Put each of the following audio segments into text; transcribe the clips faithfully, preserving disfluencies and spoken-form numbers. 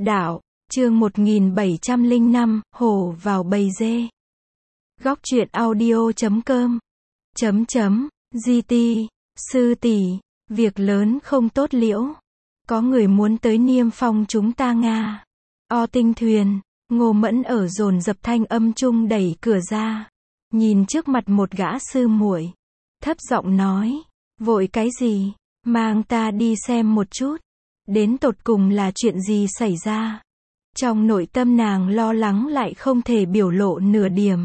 Đạo, chương một nghìn bảy trăm lẻ năm, hổ vào bầy dê. Góc truyện audio chấm com. Chấm chấm, gi ti, sư tỷ, việc lớn không tốt liễu. Có người muốn tới niêm phong chúng ta Nga. O tinh thuyền, Ngô Mẫn ở dồn dập thanh âm chung đẩy cửa ra. Nhìn trước mặt một gã sư muội, thấp giọng nói, vội cái gì, mang ta đi xem một chút. Đến tột cùng là chuyện gì xảy ra? Trong nội tâm nàng lo lắng lại không thể biểu lộ nửa điểm.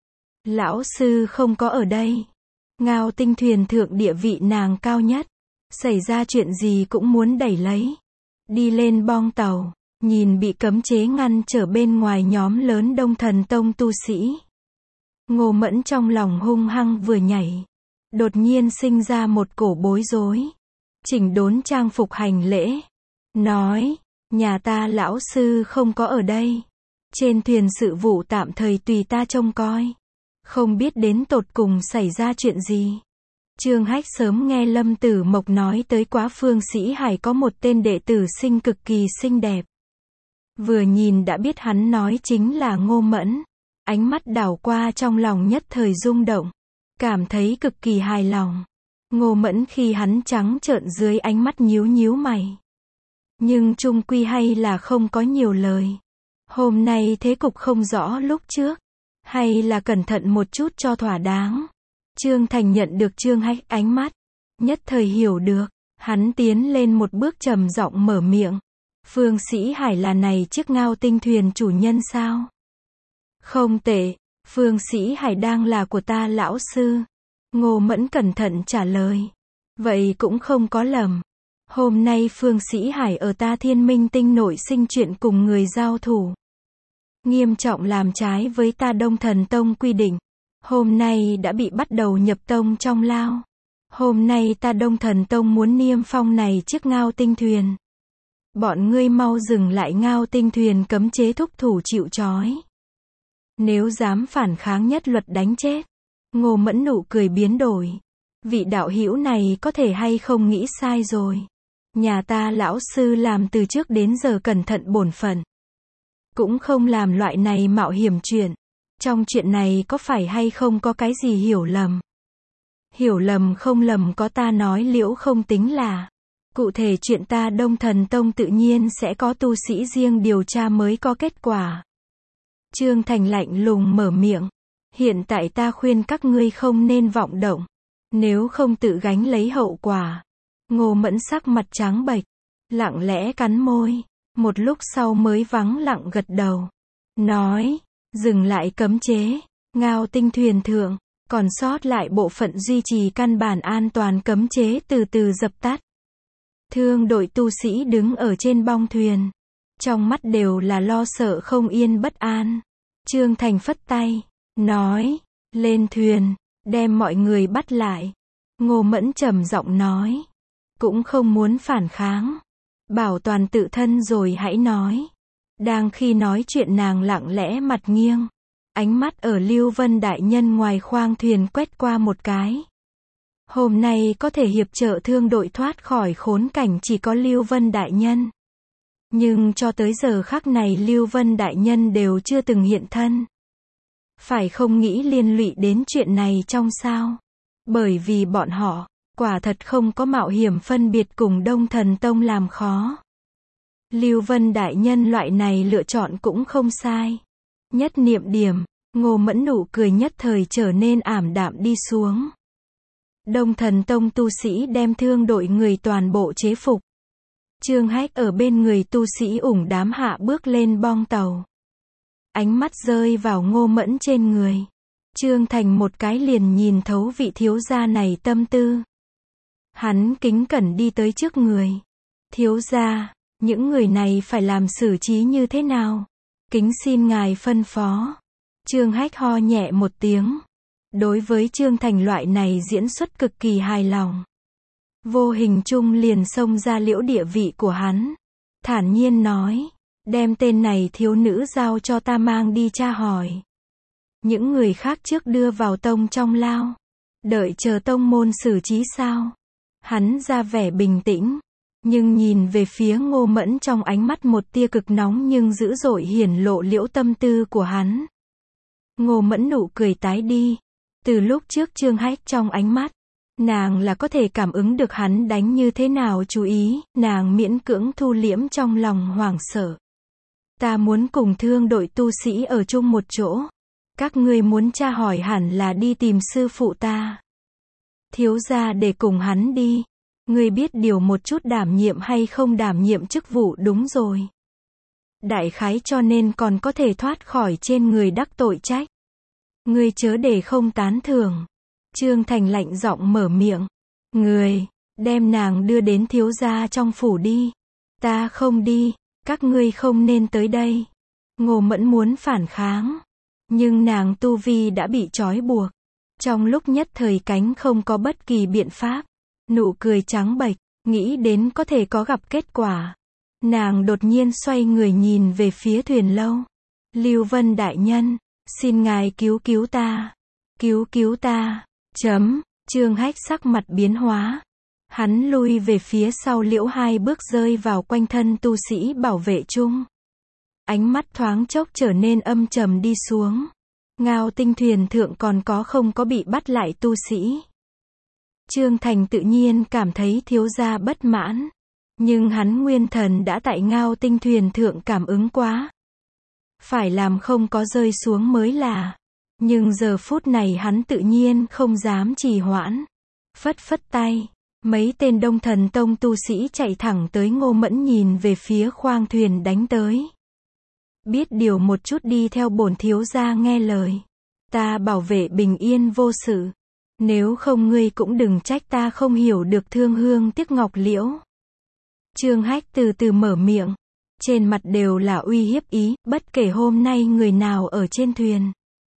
Lão sư không có ở đây. Ngao tinh thuyền thượng địa vị nàng cao nhất. Xảy ra chuyện gì cũng muốn đẩy lấy. Đi lên bong tàu, nhìn bị cấm chế ngăn trở bên ngoài nhóm lớn Đông Thần Tông tu sĩ. Ngô Mẫn trong lòng hung hăng vừa nhảy. Đột nhiên sinh ra một cổ bối rối. Chỉnh đốn trang phục hành lễ. Nói, nhà ta lão sư không có ở đây. Trên thuyền sự vụ tạm thời tùy ta trông coi. Không biết đến tột cùng xảy ra chuyện gì. Trương Hách sớm nghe Lâm Tử Mộc nói tới quá Phương Sĩ Hải có một tên đệ tử sinh cực kỳ xinh đẹp. Vừa nhìn đã biết hắn nói chính là Ngô Mẫn. Ánh mắt đảo qua trong lòng nhất thời rung động. Cảm thấy cực kỳ hài lòng. Ngô Mẫn khi hắn trắng trợn dưới ánh mắt nhíu nhíu mày. Nhưng chung quy hay là không có nhiều lời. Hôm nay thế cục không rõ lúc trước. Hay là cẩn thận một chút cho thỏa đáng. Trương Thành nhận được Trương Hách ánh mắt. Nhất thời hiểu được. Hắn tiến lên một bước trầm giọng mở miệng. Phương Sĩ Hải là này chiếc ngao tinh thuyền chủ nhân sao? Không tệ. Phương Sĩ Hải đang là của ta lão sư. Ngô Mẫn cẩn thận trả lời. Vậy cũng không có lầm. Hôm nay Phương Sĩ Hải ở ta Thiên Minh Tinh nội sinh chuyện cùng người giao thủ. Nghiêm trọng làm trái với ta Đông Thần Tông quy định. Hôm nay đã bị bắt đầu nhập tông trong lao. Hôm nay ta Đông Thần Tông muốn niêm phong này chiếc ngao tinh thuyền. Bọn ngươi mau dừng lại ngao tinh thuyền cấm chế thúc thủ chịu trói. Nếu dám phản kháng nhất luật đánh chết. Ngô Mẫn nụ cười biến đổi. Vị đạo hữu này có thể hay không nghĩ sai rồi. Nhà ta lão sư làm từ trước đến giờ cẩn thận bổn phận. Cũng không làm loại này mạo hiểm chuyện. Trong chuyện này có phải hay không có cái gì hiểu lầm. Hiểu lầm không lầm có ta nói liễu không tính là. Cụ thể chuyện ta Đông Thần Tông tự nhiên sẽ có tu sĩ riêng điều tra mới có kết quả. Trương Thành lạnh lùng mở miệng. Hiện tại ta khuyên các ngươi không nên vọng động. Nếu không tự gánh lấy hậu quả. Ngô Mẫn sắc mặt trắng bệch. Lặng lẽ cắn môi. Một lúc sau mới vắng lặng gật đầu. Nói. Dừng lại cấm chế. Ngao tinh thuyền thượng. Còn sót lại bộ phận duy trì căn bản an toàn cấm chế từ từ dập tắt. Thương đội tu sĩ đứng ở trên bong thuyền. Trong mắt đều là lo sợ không yên bất an. Trương Thành phất tay. Nói. Lên thuyền. Đem mọi người bắt lại. Ngô Mẫn trầm giọng nói. Cũng không muốn phản kháng. Bảo toàn tự thân rồi hãy nói. Đang khi nói chuyện nàng lặng lẽ mặt nghiêng. Ánh mắt ở Lưu Vân đại nhân ngoài khoang thuyền quét qua một cái. Hôm nay có thể hiệp trợ thương đội thoát khỏi khốn cảnh chỉ có Lưu Vân đại nhân. Nhưng cho tới giờ khắc này Lưu Vân đại nhân đều chưa từng hiện thân. Phải không nghĩ liên lụy đến chuyện này trong sao? Bởi vì bọn họ, quả thật không có mạo hiểm phân biệt cùng Đông Thần Tông làm khó. Lưu Vân đại nhân loại này lựa chọn cũng không sai. Nhất niệm điểm, Ngô Mẫn nụ cười nhất thời trở nên ảm đạm đi xuống. Đông Thần Tông tu sĩ đem thương đội người toàn bộ chế phục. Trương Hách ở bên người tu sĩ ủng đám hạ bước lên bong tàu. Ánh mắt rơi vào Ngô Mẫn trên người. Trương Thành một cái liền nhìn thấu vị thiếu gia này tâm tư. Hắn kính cẩn đi tới trước người. Thiếu gia, những người này phải làm xử trí như thế nào? Kính xin ngài phân phó. Trương Hách ho nhẹ một tiếng. Đối với Trương Thành loại này diễn xuất cực kỳ hài lòng. Vô hình chung liền xông ra liễu địa vị của hắn. Thản nhiên nói. Đem tên này thiếu nữ giao cho ta mang đi tra hỏi. Những người khác trước đưa vào tông trong lao. Đợi chờ tông môn xử trí sao? Hắn ra vẻ bình tĩnh. Nhưng nhìn về phía Ngô Mẫn trong ánh mắt một tia cực nóng nhưng dữ dội hiển lộ liễu tâm tư của hắn. Ngô Mẫn nụ cười tái đi. Từ lúc trước Trương Hách trong ánh mắt, nàng là có thể cảm ứng được hắn đánh như thế nào chú ý, nàng miễn cưỡng thu liễm trong lòng hoảng sợ. Ta muốn cùng thương đội tu sĩ ở chung một chỗ. Các ngươi muốn tra hỏi hẳn là đi tìm sư phụ ta. Thiếu gia để cùng hắn đi. Ngươi biết điều một chút đảm nhiệm hay không đảm nhiệm chức vụ đúng rồi. Đại khái cho nên còn có thể thoát khỏi trên người đắc tội trách. Ngươi chớ để không tán thưởng. Trương Thành lạnh giọng mở miệng. Ngươi, đem nàng đưa đến thiếu gia trong phủ đi. Ta không đi, các ngươi không nên tới đây. Ngô Mẫn muốn phản kháng. Nhưng nàng tu vi đã bị trói buộc. Trong lúc nhất thời cánh không có bất kỳ biện pháp. Nụ cười trắng bệch, nghĩ đến có thể có gặp kết quả. Nàng đột nhiên xoay người nhìn về phía thuyền lâu. Lưu Vân đại nhân, xin ngài cứu cứu ta. Cứu cứu ta. Chấm, Trương Hách sắc mặt biến hóa. Hắn lui về phía sau liễu hai bước rơi vào quanh thân tu sĩ bảo vệ chung. Ánh mắt thoáng chốc trở nên âm trầm đi xuống. Ngao Tinh thuyền thượng còn có không có bị bắt lại tu sĩ. Trương Thành tự nhiên cảm thấy thiếu gia bất mãn. Nhưng hắn nguyên thần đã tại Ngao Tinh thuyền thượng cảm ứng quá. Phải làm không có rơi xuống mới là. Nhưng giờ phút này hắn tự nhiên không dám trì hoãn. Phất phất tay. Mấy tên Đông Thần Tông tu sĩ chạy thẳng tới Ngô Mẫn nhìn về phía khoang thuyền đánh tới. Biết điều một chút đi theo bổn thiếu gia nghe lời. Ta bảo vệ bình yên vô sự. Nếu không ngươi cũng đừng trách ta không hiểu được thương hương tiếc ngọc liễu. Trương Hách từ từ mở miệng. Trên mặt đều là uy hiếp ý, bất kể hôm nay người nào ở trên thuyền.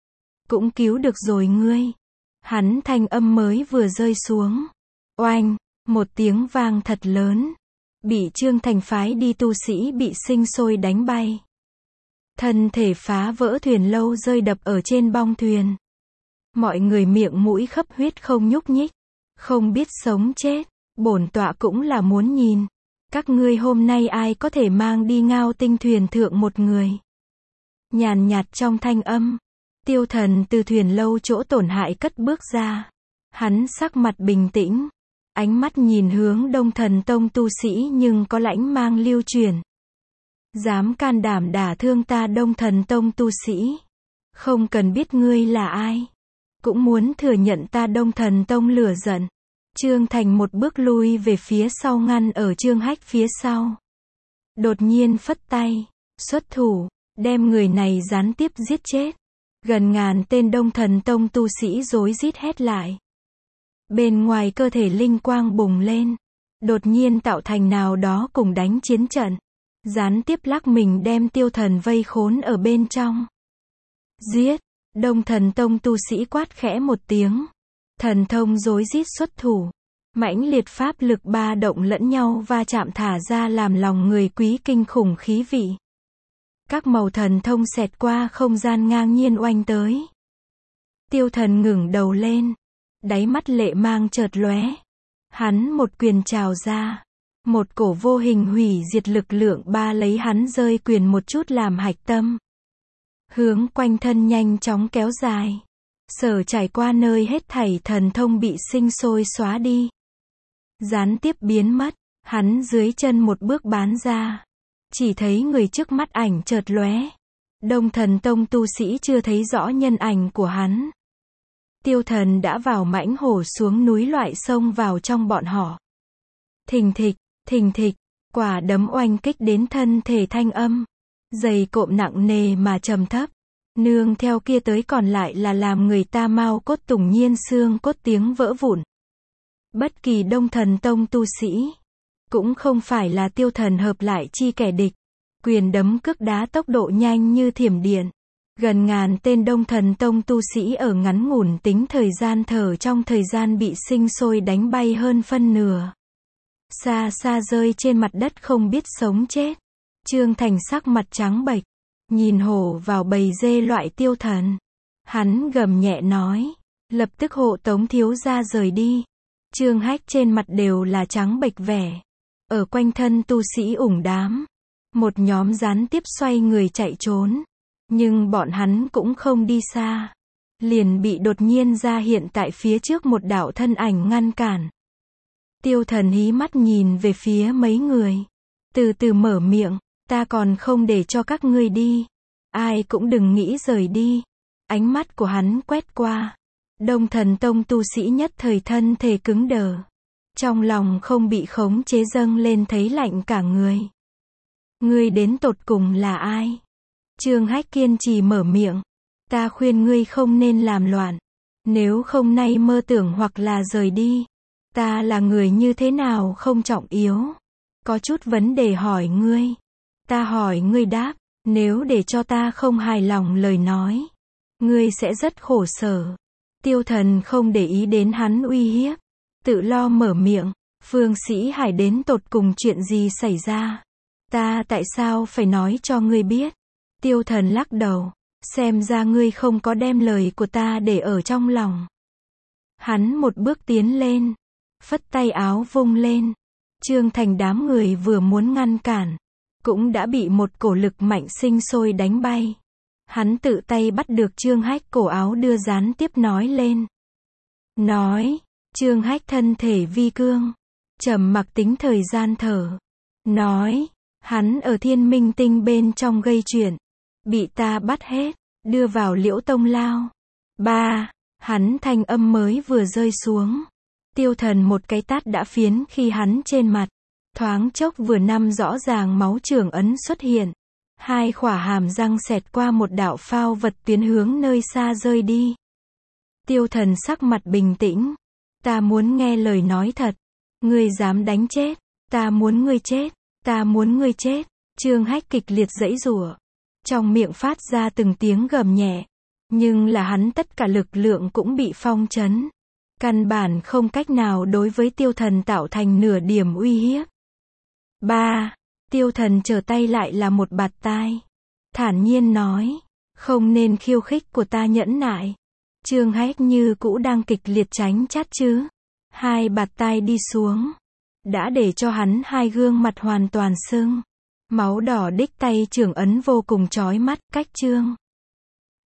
Cũng cứu được rồi ngươi. Hắn thanh âm mới vừa rơi xuống. Oanh, một tiếng vang thật lớn. Bị Trương Thành phái đi tu sĩ bị sinh sôi đánh bay. Thân thể phá vỡ thuyền lâu rơi đập ở trên bong thuyền. Mọi người miệng mũi khấp huyết không nhúc nhích. Không biết sống chết. Bổn tọa cũng là muốn nhìn. Các ngươi hôm nay ai có thể mang đi Ngao Tinh thuyền thượng một người. Nhàn nhạt trong thanh âm. Tiêu Thần từ thuyền lâu chỗ tổn hại cất bước ra. Hắn sắc mặt bình tĩnh. Ánh mắt nhìn hướng Đông Thần Tông tu sĩ nhưng có lãnh mang lưu truyền. Dám can đảm đả thương ta Đông Thần Tông tu sĩ. Không cần biết ngươi là ai. Cũng muốn thừa nhận ta Đông Thần Tông lửa giận. Trương Thành một bước lui về phía sau ngăn ở Trương Hách phía sau. Đột nhiên phất tay. Xuất thủ. Đem người này gián tiếp giết chết. Gần ngàn tên Đông Thần Tông tu sĩ rối rít hét lại. Bên ngoài cơ thể linh quang bùng lên. Đột nhiên tạo thành nào đó cùng đánh chiến trận. Gián tiếp lắc mình đem Tiêu Thần vây khốn ở bên trong. Giết! Đông Thần Tông tu sĩ quát khẽ một tiếng. Thần thông rối rít xuất thủ. Mãnh liệt pháp lực ba động lẫn nhau va chạm thả ra làm lòng người quý kinh khủng khí vị. Các màu thần thông xẹt qua không gian ngang nhiên oanh tới. Tiêu Thần ngẩng đầu lên. Đáy mắt lệ mang chợt lóe. Hắn một quyền trào ra. Một cổ vô hình hủy diệt lực lượng ba lấy hắn rơi quyền một chút làm hạch tâm. Hướng quanh thân nhanh chóng kéo dài. Sở trải qua nơi hết thảy thần thông bị sinh sôi xóa đi. Gián tiếp biến mất. Hắn dưới chân một bước bán ra. Chỉ thấy người trước mắt ảnh chợt lóe. Đông Thần Tông tu sĩ chưa thấy rõ nhân ảnh của hắn. Tiêu Thần đã vào mãnh hổ xuống núi loại xông vào trong bọn họ. Thình thịch, thình thịch, quả đấm oanh kích đến thân thể thanh âm. Giày cộm nặng nề mà trầm thấp. Nương theo kia tới còn lại là làm người ta mau cốt tùng nhiên xương cốt tiếng vỡ vụn. Bất kỳ Đông Thần Tông tu sĩ. Cũng không phải là Tiêu Thần hợp lại chi kẻ địch. Quyền đấm cước đá tốc độ nhanh như thiểm điện. Gần ngàn tên Đông Thần Tông tu sĩ ở ngắn ngủn tính thời gian thở trong thời gian bị sinh sôi đánh bay hơn phân nửa. Xa xa rơi trên mặt đất không biết sống chết. Trương Thành sắc mặt trắng bệch. Nhìn hổ vào bầy dê loại Tiêu Thần. Hắn gầm nhẹ nói. Lập tức hộ tống thiếu gia rời đi. Trương Hách trên mặt đều là trắng bệch vẻ. ở quanh thân tu sĩ ủng đám. Một nhóm gián tiếp xoay người chạy trốn. Nhưng bọn hắn cũng không đi xa. Liền bị đột nhiên ra hiện tại phía trước một đạo thân ảnh ngăn cản. Tiêu Thần hí mắt nhìn về phía mấy người. Từ từ mở miệng, ta còn không để cho các ngươi đi. Ai cũng đừng nghĩ rời đi. Ánh mắt của hắn quét qua. Đông Thần Tông tu sĩ nhất thời thân thể cứng đờ. Trong lòng không bị khống chế dâng lên thấy lạnh cả người. Ngươi đến tột cùng là ai? Trương Hách kiên trì mở miệng. Ta khuyên ngươi không nên làm loạn. Nếu không nay mơ tưởng hoặc là rời đi. Ta là người như thế nào không trọng yếu. Có chút vấn đề hỏi ngươi. Ta hỏi ngươi đáp. Nếu để cho ta không hài lòng lời nói. Ngươi sẽ rất khổ sở. Tiêu Thần không để ý đến hắn uy hiếp. Tự lo mở miệng. Phương Sĩ Hải đến tột cùng chuyện gì xảy ra? Ta tại sao phải nói cho ngươi biết? Tiêu Thần lắc đầu. Xem ra ngươi không có đem lời của ta để ở trong lòng. Hắn một bước tiến lên. Phất tay áo vung lên. Trương Thành đám người vừa muốn ngăn cản. Cũng đã bị một cổ lực mạnh sinh sôi đánh bay. Hắn tự tay bắt được Trương Hách cổ áo đưa gián tiếp nói lên. Nói. Trương Hách thân thể vi cương. Trầm mặc tính thời gian thở. Nói. Hắn ở Thiên Minh Tinh bên trong gây chuyện. Bị ta bắt hết. Đưa vào Liễu Tông lao. Ba. Hắn thanh âm mới vừa rơi xuống. Tiêu Thần một cái tát đã phiến khi hắn trên mặt. Thoáng chốc vừa năm rõ ràng máu trưởng ấn xuất hiện. Hai khỏa hàm răng xẹt qua một đạo phao vật tiến hướng nơi xa rơi đi. Tiêu Thần sắc mặt bình tĩnh. Ta muốn nghe lời nói thật. Ngươi dám đánh chết. Ta muốn ngươi chết. Ta muốn ngươi chết. Trương Hách kịch liệt giãy giụa. Trong miệng phát ra từng tiếng gầm nhẹ. Nhưng là hắn tất cả lực lượng cũng bị phong trấn. Căn bản không cách nào đối với Tiêu Thần tạo thành nửa điểm uy hiếp. Ba. Tiêu Thần trở tay lại là một bạt tai. Thản nhiên nói. Không nên khiêu khích của ta nhẫn nại. Trương Hách như cũ đang kịch liệt tránh chát chứ. Hai bạt tai đi xuống. Đã để cho hắn hai gương mặt hoàn toàn sưng. Máu đỏ đích tay trưởng ấn vô cùng chói mắt, cách Trương